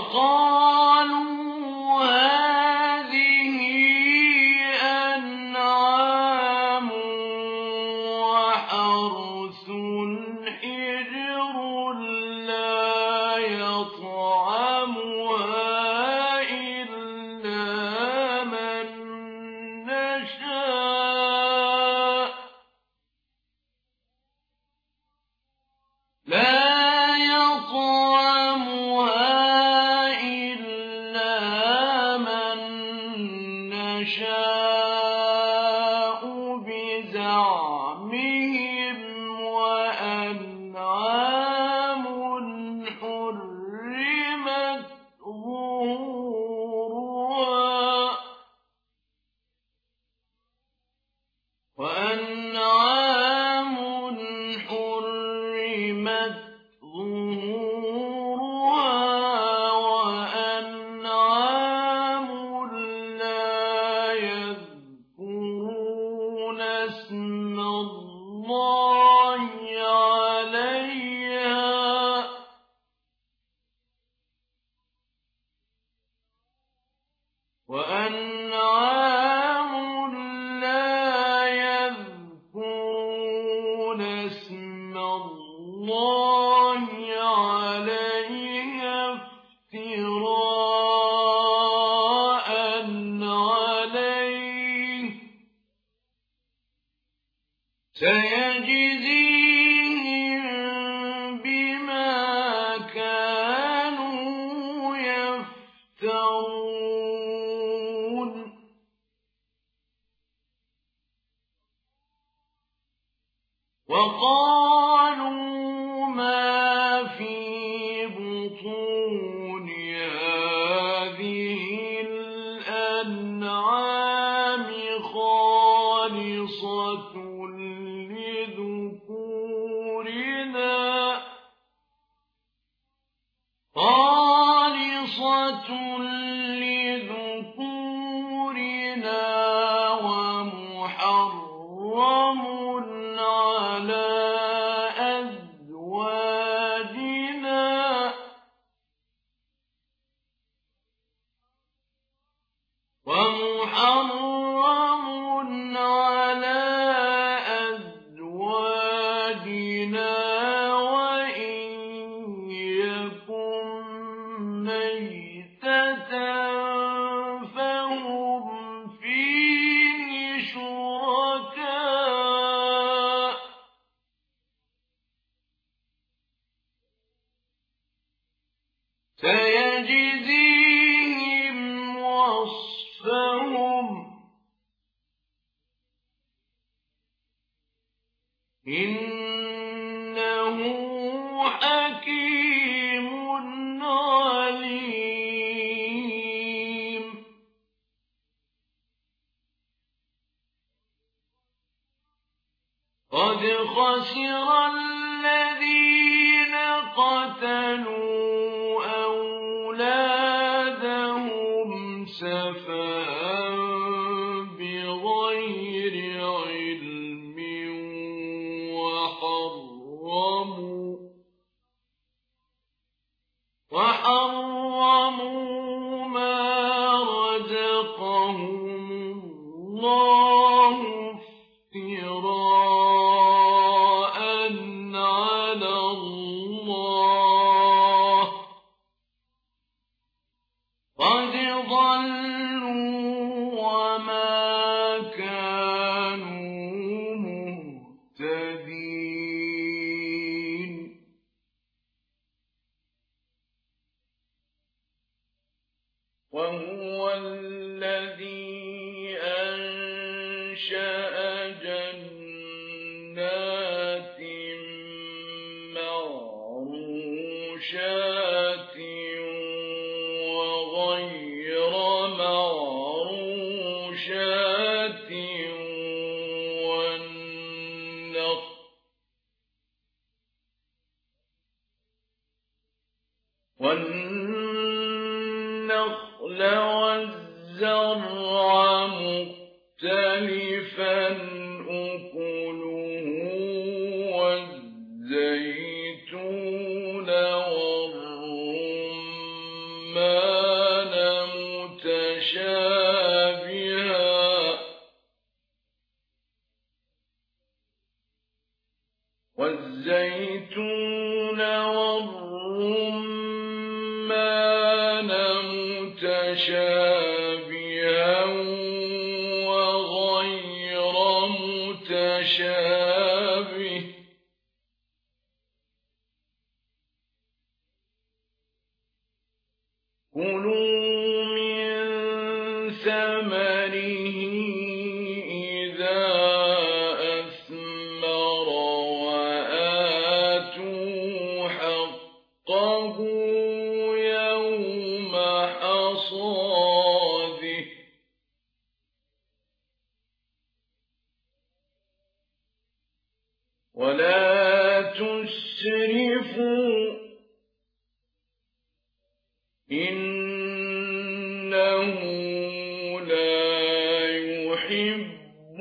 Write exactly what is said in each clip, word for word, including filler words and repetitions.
وقالوا هذه أنعام وحرث حجر لا يطعمها إلا من نشاء لا يطعمها إلا من نشاء بزعمهم وأنعام حرمت ظهورها وأنعام حرمت ظهورها وأنعام لا يذكرون اسم الله عليها وأنعام لا يذكرون اسم الله عليها افتراء عليه سيجزيهم بما كانوا يفترون وقالوا ما في بطون هذه الأنعام خالصة لذكورنا خالصة لذكورنا ومحرم على أزواجنا ومحرم على أزواجنا وإن يكن ميتة فهم فيه شركاء سيجزيهم وصفهم إنه حكيم عليم قد خسر الذين قتلوا أولادهم سفها بغير علم وحرموا وحرموا ما رزقهم الله افتراء على الله قد ضلوا وما كانوا مهتدين وهو الذي أنشأ جنات معروشات وغير معروشات والنخل والنخل والزرع مختلفا أكله والزيتون والرمان متشابها والزيتون والرمان متشابها وغير متشابه كلوا من ثمره إذا أثمر وآتوا حقه يوم حصاده ولا تسرفوا إنه لا يحب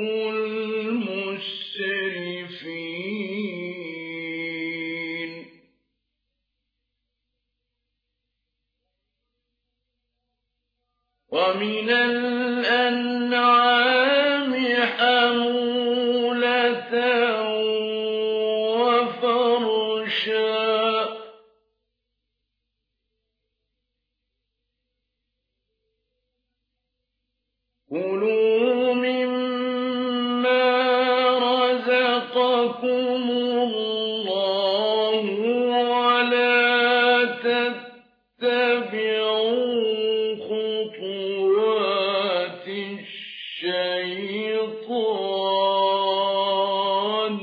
المسرفين ومن الأنعام حمولة وفرشا كلوا مما رزقكم الله ولا تتبعوا خطوات الشيطان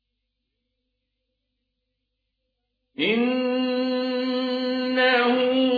إنه